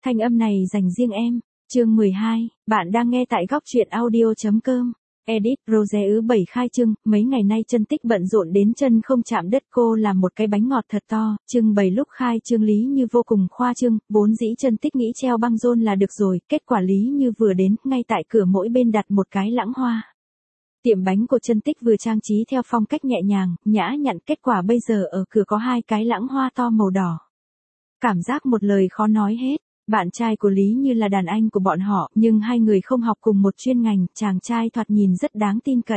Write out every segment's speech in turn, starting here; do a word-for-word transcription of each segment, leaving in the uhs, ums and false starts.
Thanh âm này dành riêng em. Chương mười hai, bạn đang nghe tại góc truyện audio.com. Edit Rose ứ bảy khai trưng, mấy ngày nay Chân Tích bận rộn đến chân không chạm đất, cô làm một cái bánh ngọt thật to, trưng bày lúc khai trương Lý Như vô cùng khoa trương, vốn dĩ Chân Tích nghĩ treo băng rôn là được rồi, kết quả Lý Như vừa đến, ngay tại cửa mỗi bên đặt một cái lãng hoa. Tiệm bánh của Chân Tích vừa trang trí theo phong cách nhẹ nhàng, nhã nhặn, kết quả bây giờ ở cửa có hai cái lãng hoa to màu đỏ. Cảm giác một lời khó nói hết. Bạn trai của Lý Như là đàn anh của bọn họ, nhưng hai người không học cùng một chuyên ngành, chàng trai thoạt nhìn rất đáng tin cậy.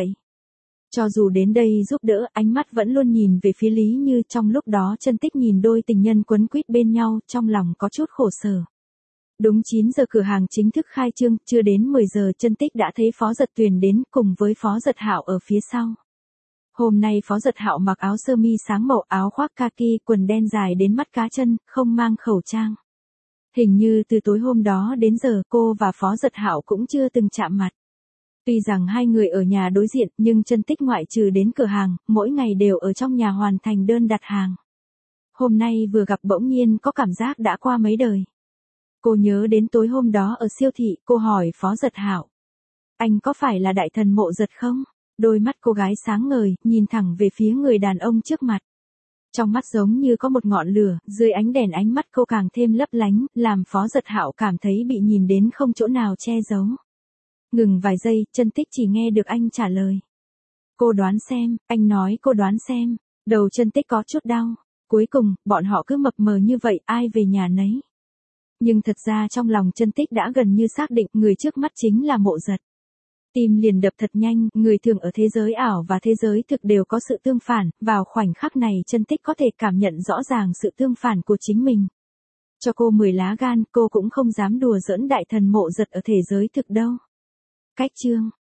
Cho dù đến đây giúp đỡ, ánh mắt vẫn luôn nhìn về phía Lý Như, trong lúc đó Chân Tích nhìn đôi tình nhân quấn quýt bên nhau, trong lòng có chút khổ sở. Đúng chín giờ cửa hàng chính thức khai trương, chưa đến mười giờ Chân Tích đã thấy Phó Dật Tuyền đến, cùng với Phó Dật Hạo ở phía sau. Hôm nay Phó Dật Hạo mặc áo sơ mi sáng màu, áo khoác kaki, quần đen dài đến mắt cá chân, không mang khẩu trang. Hình như từ tối hôm đó đến giờ cô và Phó Dật Hạo cũng chưa từng chạm mặt. Tuy rằng hai người ở nhà đối diện, nhưng Chân Tích ngoại trừ đến cửa hàng, mỗi ngày đều ở trong nhà hoàn thành đơn đặt hàng. Hôm nay vừa gặp bỗng nhiên có cảm giác đã qua mấy đời. Cô nhớ đến tối hôm đó ở siêu thị, cô hỏi Phó Dật Hạo: "Anh có phải là đại thần Mộ Dật không?" Đôi mắt cô gái sáng ngời, nhìn thẳng về phía người đàn ông trước mặt. Trong mắt giống như có một ngọn lửa, dưới ánh đèn ánh mắt cô càng thêm lấp lánh, làm Phó Dật Hạo cảm thấy bị nhìn đến không chỗ nào che giấu. Ngừng vài giây, Chân Tích chỉ nghe được anh trả lời: "Cô đoán xem." Anh nói cô đoán xem. Đầu Chân Tích có chút đau. Cuối cùng, bọn họ cứ mập mờ như vậy, ai về nhà nấy. Nhưng thật ra trong lòng Chân Tích đã gần như xác định người trước mắt chính là Mộ Dật. Tim liền đập thật nhanh, người thường ở thế giới ảo và thế giới thực đều có sự tương phản, vào khoảnh khắc này Chân Tích có thể cảm nhận rõ ràng sự tương phản của chính mình. Cho cô mười lá gan, cô cũng không dám đùa giỡn đại thần Mộ Dật ở thế giới thực đâu. Cách chương